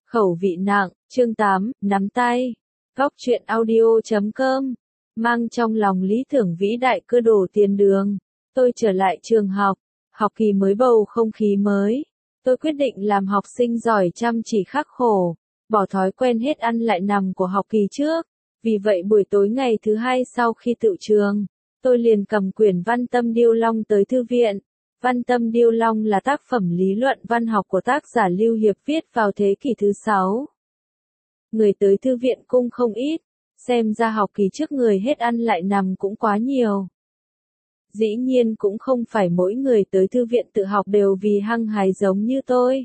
Khẩu vị nặng, chương 8, nắm tay. Góc truyện audio.com. Mang trong lòng lý tưởng vĩ đại cơ đồ tiền đường. Tôi trở lại trường học. Học kỳ mới bầu không khí mới. Tôi quyết định làm học sinh giỏi chăm chỉ khắc khổ. Bỏ thói quen hết ăn lại nằm của học kỳ trước. Vì vậy buổi tối ngày thứ hai sau khi tựu trường, tôi liền cầm quyển Văn Tâm Điêu Long tới thư viện. Văn Tâm Điêu Long là tác phẩm lý luận văn học của tác giả Lưu Hiệp viết vào thế kỷ thứ 6. Người tới thư viện cung không ít, xem ra học kỳ trước người hết ăn lại nằm cũng quá nhiều. Dĩ nhiên cũng không phải mỗi người tới thư viện tự học đều vì hăng hái giống như tôi.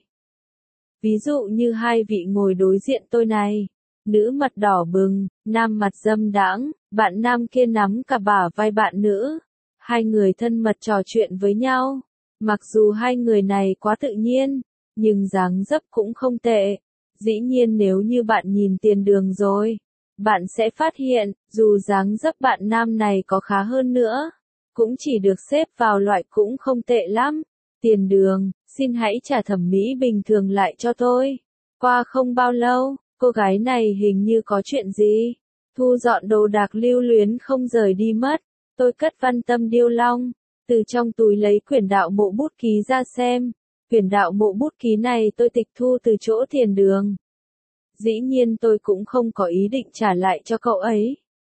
Ví dụ như hai vị ngồi đối diện tôi này, nữ mặt đỏ bừng, nam mặt dâm đãng, bạn nam kia nắm cả bả vai bạn nữ. Hai người thân mật trò chuyện với nhau. Mặc dù hai người này quá tự nhiên, nhưng dáng dấp cũng không tệ. Dĩ nhiên nếu như bạn nhìn tiền đường rồi, bạn sẽ phát hiện, dù dáng dấp bạn nam này có khá hơn nữa, cũng chỉ được xếp vào loại cũng không tệ lắm. Tiền đường, xin hãy trả thẩm mỹ bình thường lại cho tôi. Qua không bao lâu, cô gái này hình như có chuyện gì. Thu dọn đồ đạc lưu luyến không rời đi mất. Tôi cất Văn Tâm Điêu Long, từ trong túi lấy quyển đạo mộ bút ký ra xem. Quyển đạo mộ bút ký này tôi tịch thu từ chỗ tiền đường. Dĩ nhiên tôi cũng không có ý định trả lại cho cậu ấy.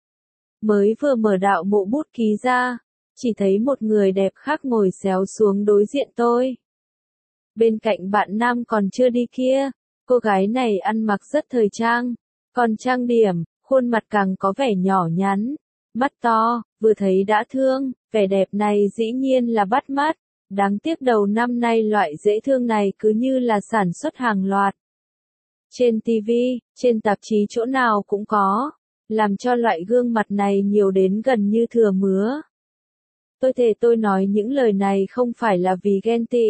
Mới vừa mở đạo mộ bút ký ra, chỉ thấy một người đẹp khác ngồi xéo xuống đối diện tôi. Bên cạnh bạn nam còn chưa đi kia, cô gái này ăn mặc rất thời trang, còn trang điểm, khuôn mặt càng có vẻ nhỏ nhắn, mắt to, vừa thấy đã thương, vẻ đẹp này dĩ nhiên là bắt mắt. Đáng tiếc đầu năm nay loại dễ thương này cứ như là sản xuất hàng loạt. Trên TV, trên tạp chí chỗ nào cũng có, làm cho loại gương mặt này nhiều đến gần như thừa mứa. Tôi thề tôi nói những lời này không phải là vì ghen tị.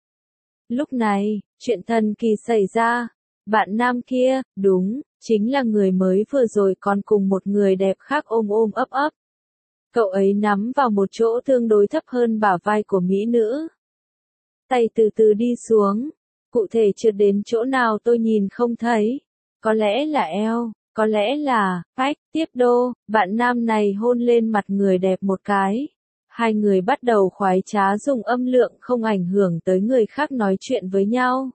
Lúc này, chuyện thần kỳ xảy ra. Bạn nam kia, đúng, chính là người mới vừa rồi còn cùng một người đẹp khác ôm ôm ấp ấp. Cậu ấy nắm vào một chỗ tương đối thấp hơn bả vai của mỹ nữ. Tay từ từ đi xuống. Cụ thể trượt đến chỗ nào tôi nhìn không thấy. Có lẽ là eo, có lẽ là phách. Tiếp đô, bạn nam này hôn lên mặt người đẹp một cái. Hai người bắt đầu khoái trá dùng âm lượng không ảnh hưởng tới người khác nói chuyện với nhau.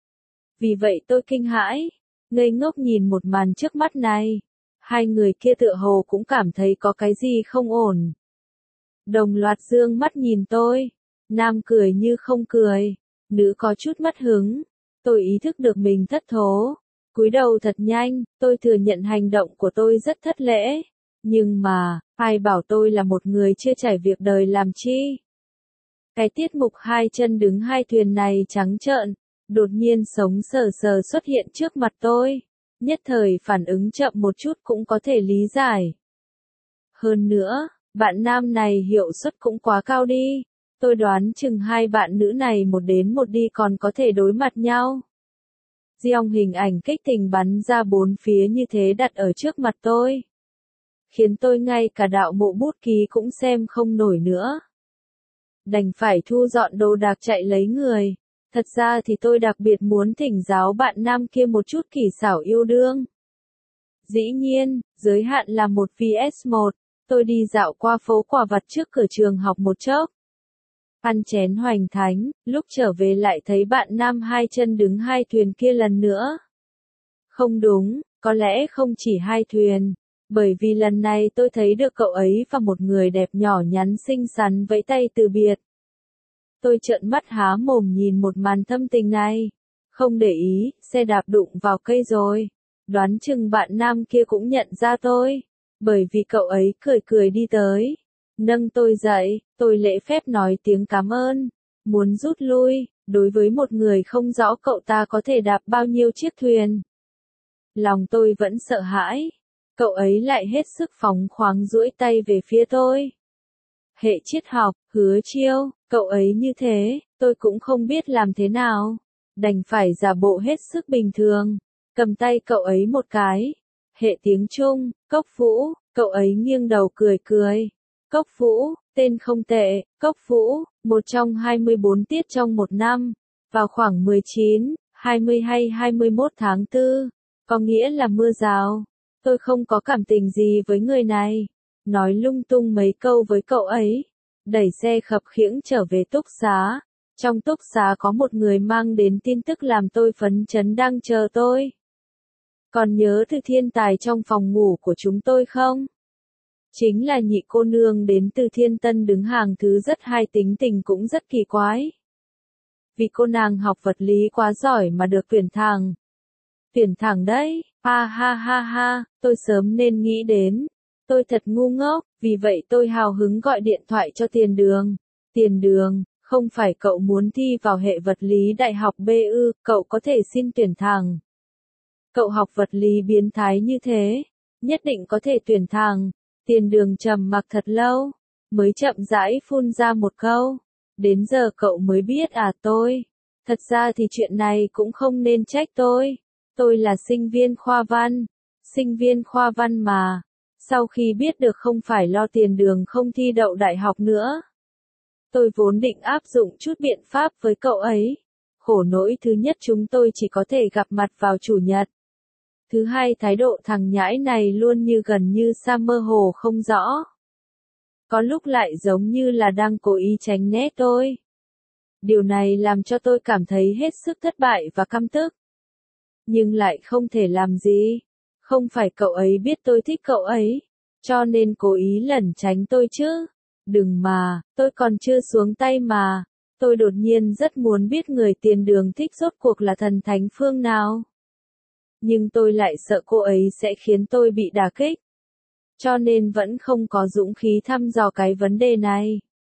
Vì vậy tôi kinh hãi, ngây ngốc nhìn một màn trước mắt này. Hai người kia tựa hồ cũng cảm thấy có cái gì không ổn. Đồng loạt dương mắt nhìn tôi. Nam cười như không cười. Nữ có chút mất hứng. Tôi ý thức được mình thất thố. Cúi đầu thật nhanh, tôi thừa nhận hành động của tôi rất thất lễ. Nhưng mà, ai bảo tôi là một người chưa trải việc đời làm chi. Cái tiết mục hai chân đứng hai thuyền này trắng trợn, đột nhiên sống sờ sờ xuất hiện trước mặt tôi. Nhất thời phản ứng chậm một chút cũng có thể lý giải. Hơn nữa, bạn nam này hiệu suất cũng quá cao đi. Tôi đoán chừng hai bạn nữ này một đến một đi còn có thể đối mặt nhau. Giong hình ảnh kích tình bắn ra bốn phía như thế đặt ở trước mặt tôi. Khiến tôi ngay cả đạo mộ bút ký cũng xem không nổi nữa. Đành phải thu dọn đồ đạc chạy lấy người. Thật ra thì tôi đặc biệt muốn thỉnh giáo bạn nam kia một chút kỹ xảo yêu đương. Dĩ nhiên, giới hạn là 1 vs 1, tôi đi dạo qua phố quả vặt trước cửa trường học một chốc. Ăn chén hoành thánh, lúc trở về lại thấy bạn nam hai chân đứng hai thuyền kia lần nữa. Không đúng, có lẽ không chỉ hai thuyền, bởi vì lần này tôi thấy được cậu ấy và một người đẹp nhỏ nhắn xinh xắn vẫy tay từ biệt. Tôi trợn mắt há mồm nhìn một màn thâm tình này. Không để ý, xe đạp đụng vào cây rồi. Đoán chừng bạn nam kia cũng nhận ra tôi. Bởi vì cậu ấy cười cười đi tới. Nâng tôi dậy, tôi lễ phép nói tiếng cảm ơn. Muốn rút lui, đối với một người không rõ cậu ta có thể đạp bao nhiêu chiếc thuyền. Lòng tôi vẫn sợ hãi. Cậu ấy lại hết sức phóng khoáng duỗi tay về phía tôi. Hệ triết học, Hứa Chiêu, cậu ấy như thế, tôi cũng không biết làm thế nào. Đành phải giả bộ hết sức bình thường, cầm tay cậu ấy một cái. Hệ tiếng Trung, Cốc Vũ, cậu ấy nghiêng đầu cười cười. Cốc Vũ, tên không tệ, Cốc Vũ, một trong 24 tiết trong một năm. Vào khoảng 19, 20 hay 21 tháng 4, có nghĩa là mưa rào. Tôi không có cảm tình gì với người này. Nói lung tung mấy câu với cậu ấy. Đẩy xe khập khiễng trở về túc xá. Trong túc xá có một người mang đến tin tức làm tôi phấn chấn đang chờ tôi. Còn nhớ Từ Thiên Tài trong phòng ngủ của chúng tôi không? Chính là nhị cô nương đến từ Thiên Tân đứng hàng thứ rất hay, tính tình cũng rất kỳ quái. Vì cô nàng học vật lý quá giỏi mà được tuyển thẳng. Tuyển thẳng đấy, ha ha ha ha, tôi sớm nên nghĩ đến. Tôi thật ngu ngốc, vì vậy tôi hào hứng gọi điện thoại cho Tiền Đường. Tiền Đường, không phải cậu muốn thi vào hệ vật lý đại học B ư, cậu có thể xin tuyển thẳng. Cậu học vật lý biến thái như thế, nhất định có thể tuyển thẳng. Tiền Đường trầm mặc thật lâu, mới chậm rãi phun ra một câu. Đến giờ cậu mới biết à? Tôi. Thật ra thì chuyện này cũng không nên trách tôi. Tôi là sinh viên khoa văn. Sinh viên khoa văn mà. Sau khi biết được không phải lo Tiền Đường không thi đậu đại học nữa. Tôi vốn định áp dụng chút biện pháp với cậu ấy. Khổ nỗi thứ nhất chúng tôi chỉ có thể gặp mặt vào chủ nhật. Thứ hai thái độ thằng nhãi này luôn như gần như xa mơ hồ không rõ. Có lúc lại giống như là đang cố ý tránh né tôi. Điều này làm cho tôi cảm thấy hết sức thất bại và căm tức. Nhưng lại không thể làm gì. Không phải cậu ấy biết tôi thích cậu ấy, cho nên cố ý lẩn tránh tôi chứ. Đừng mà, tôi còn chưa xuống tay mà. Tôi đột nhiên rất muốn biết người Tiền Đường thích rốt cuộc là thần thánh phương nào. Nhưng tôi lại sợ cô ấy sẽ khiến tôi bị đả kích. Cho nên vẫn không có dũng khí thăm dò cái vấn đề này.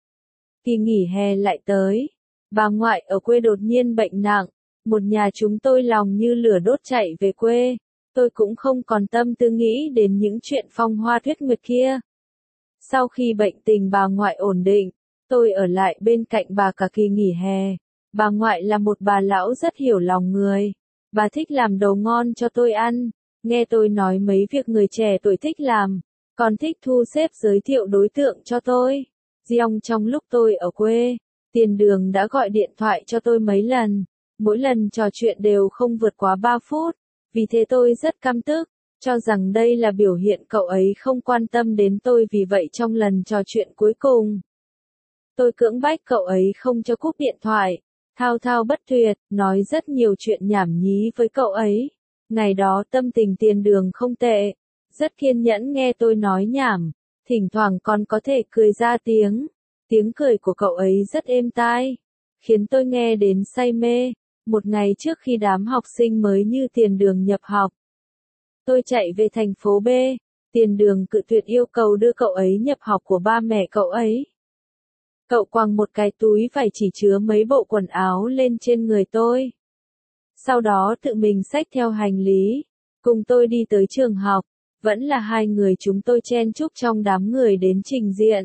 Kỳ nghỉ hè lại tới. Bà ngoại ở quê đột nhiên bệnh nặng. Một nhà chúng tôi lòng như lửa đốt chạy về quê. Tôi cũng không còn tâm tư nghĩ đến những chuyện phong hoa tuyết nguyệt kia. Sau khi bệnh tình bà ngoại ổn định, tôi ở lại bên cạnh bà cả kỳ nghỉ hè. Bà ngoại là một bà lão rất hiểu lòng người. Bà thích làm đồ ngon cho tôi ăn. Nghe tôi nói mấy việc người trẻ tuổi thích làm. Còn thích thu xếp giới thiệu đối tượng cho tôi. Riêng trong lúc tôi ở quê, Tiền Đường đã gọi điện thoại cho tôi mấy lần. Mỗi lần trò chuyện đều không vượt quá 3 phút. Vì thế tôi rất căm tức, cho rằng đây là biểu hiện cậu ấy không quan tâm đến tôi, vì vậy trong lần trò chuyện cuối cùng, tôi cưỡng bách cậu ấy không cho cúp điện thoại, thao thao bất tuyệt, nói rất nhiều chuyện nhảm nhí với cậu ấy. Ngày đó tâm tình Tiền Đường không tệ, rất kiên nhẫn nghe tôi nói nhảm, thỉnh thoảng còn có thể cười ra tiếng. Tiếng cười của cậu ấy rất êm tai, khiến tôi nghe đến say mê. Một ngày trước khi đám học sinh mới như Tiền Đường nhập học, tôi chạy về thành phố B. Tiền Đường cự tuyệt yêu cầu đưa cậu ấy nhập học của ba mẹ cậu ấy. Cậu quăng một cái túi vải chỉ chứa mấy bộ quần áo lên trên người tôi. Sau đó tự mình xách theo hành lý, cùng tôi đi tới trường học. Vẫn là hai người chúng tôi chen chúc trong đám người đến trình diện.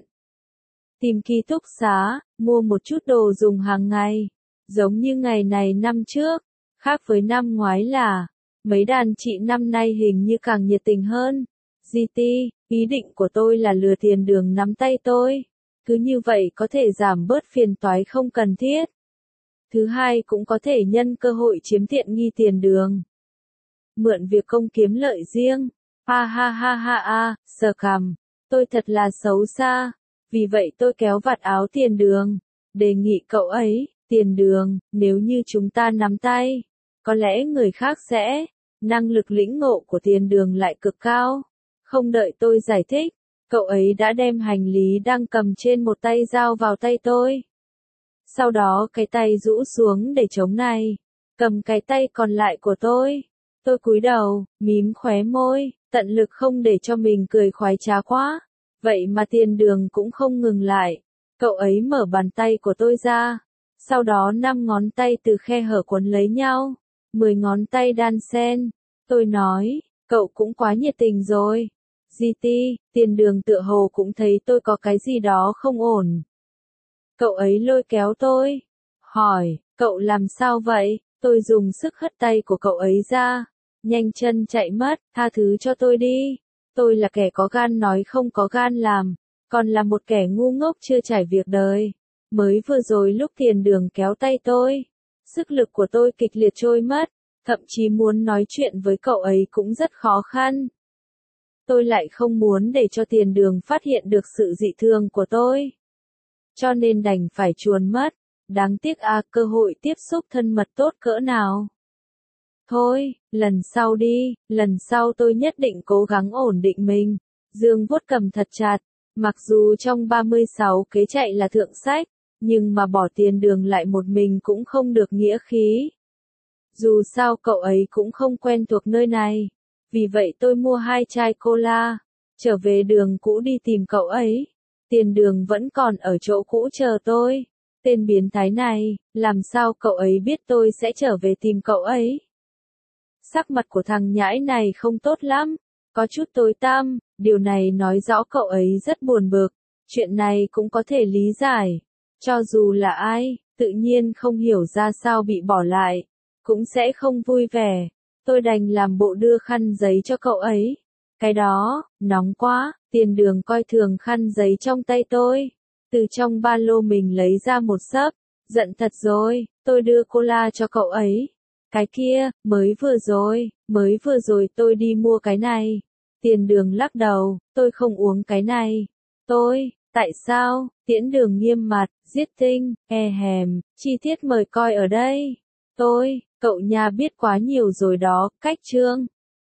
Tìm ký túc xá, mua một chút đồ dùng hàng ngày. Giống như ngày này năm trước, khác với năm ngoái là, mấy đàn chị năm nay hình như càng nhiệt tình hơn. GT, ý định của tôi là lừa Tiền Đường nắm tay tôi. Cứ như vậy có thể giảm bớt phiền toái không cần thiết. Thứ hai cũng có thể nhân cơ hội chiếm tiện nghi Tiền Đường. Mượn việc công kiếm lợi riêng. Ha ha ha ha ha, sờ cằm. Tôi thật là xấu xa. Vì vậy tôi kéo vạt áo Tiền Đường. Đề nghị cậu ấy, Tiền Đường, nếu như chúng ta nắm tay, có lẽ người khác sẽ. Năng lực lĩnh ngộ của Tiền Đường lại cực cao. Không đợi tôi giải thích, cậu ấy đã đem hành lý đang cầm trên một tay giao vào tay tôi. Sau đó cái tay rũ xuống để chống này, cầm cái tay còn lại của tôi. Tôi cúi đầu, mím khóe môi, tận lực không để cho mình cười khoái trá quá. Vậy mà Tiền Đường cũng không ngừng lại. Cậu ấy mở bàn tay của tôi ra. Sau đó 5 ngón tay từ khe hở quấn lấy nhau. 10 ngón tay đan xen. Tôi nói, cậu cũng quá nhiệt tình rồi. GT, Tiền Đường tựa hồ cũng thấy tôi có cái gì đó không ổn. Cậu ấy lôi kéo tôi. Hỏi, cậu làm sao vậy? Tôi dùng sức hất tay của cậu ấy ra. Nhanh chân chạy mất, tha thứ cho tôi đi. Tôi là kẻ có gan nói không có gan làm. Còn là một kẻ ngu ngốc chưa trải việc đời. Mới vừa rồi lúc Tiền Đường kéo tay tôi, Sức lực của tôi kịch liệt trôi mất, thậm chí muốn nói chuyện với cậu ấy cũng rất khó khăn. Tôi lại không muốn để cho Tiền Đường phát hiện được sự dị thường của tôi. Cho nên đành phải chuồn mất. Đáng tiếc cơ hội tiếp xúc thân mật tốt cỡ nào. Thôi, lần sau đi, lần sau tôi nhất định cố gắng ổn định mình. Dương vuốt cầm thật chặt, mặc dù trong 36 kế chạy là thượng sách, nhưng mà bỏ Tiền Đường lại một mình cũng không được nghĩa khí. Dù sao cậu ấy cũng không quen thuộc nơi này, vì vậy tôi mua 2 chai cola, trở về đường cũ đi tìm cậu ấy. Tiền Đường vẫn còn ở chỗ cũ chờ tôi. Tên biến thái này, làm sao cậu ấy biết tôi sẽ trở về tìm cậu ấy? Sắc mặt của thằng nhãi này không tốt lắm, có chút tối tăm, điều này nói rõ cậu ấy rất buồn bực. Chuyện này cũng có thể lý giải. Cho dù là ai, tự nhiên không hiểu ra sao bị bỏ lại, cũng sẽ không vui vẻ. Tôi đành làm bộ đưa khăn giấy cho cậu ấy. Cái đó, nóng quá. Tiền Đường coi thường khăn giấy trong tay tôi. Từ trong ba lô mình lấy ra một xấp. Giận thật rồi, tôi đưa cola cho cậu ấy. Cái kia, mới vừa rồi tôi đi mua cái này. Tiền Đường lắc đầu, tôi không uống cái này. Tại sao? Tiễn Đường nghiêm mặt, giết tinh, chi tiết mời coi ở đây. Cậu nhà biết quá nhiều rồi đó, cách chương.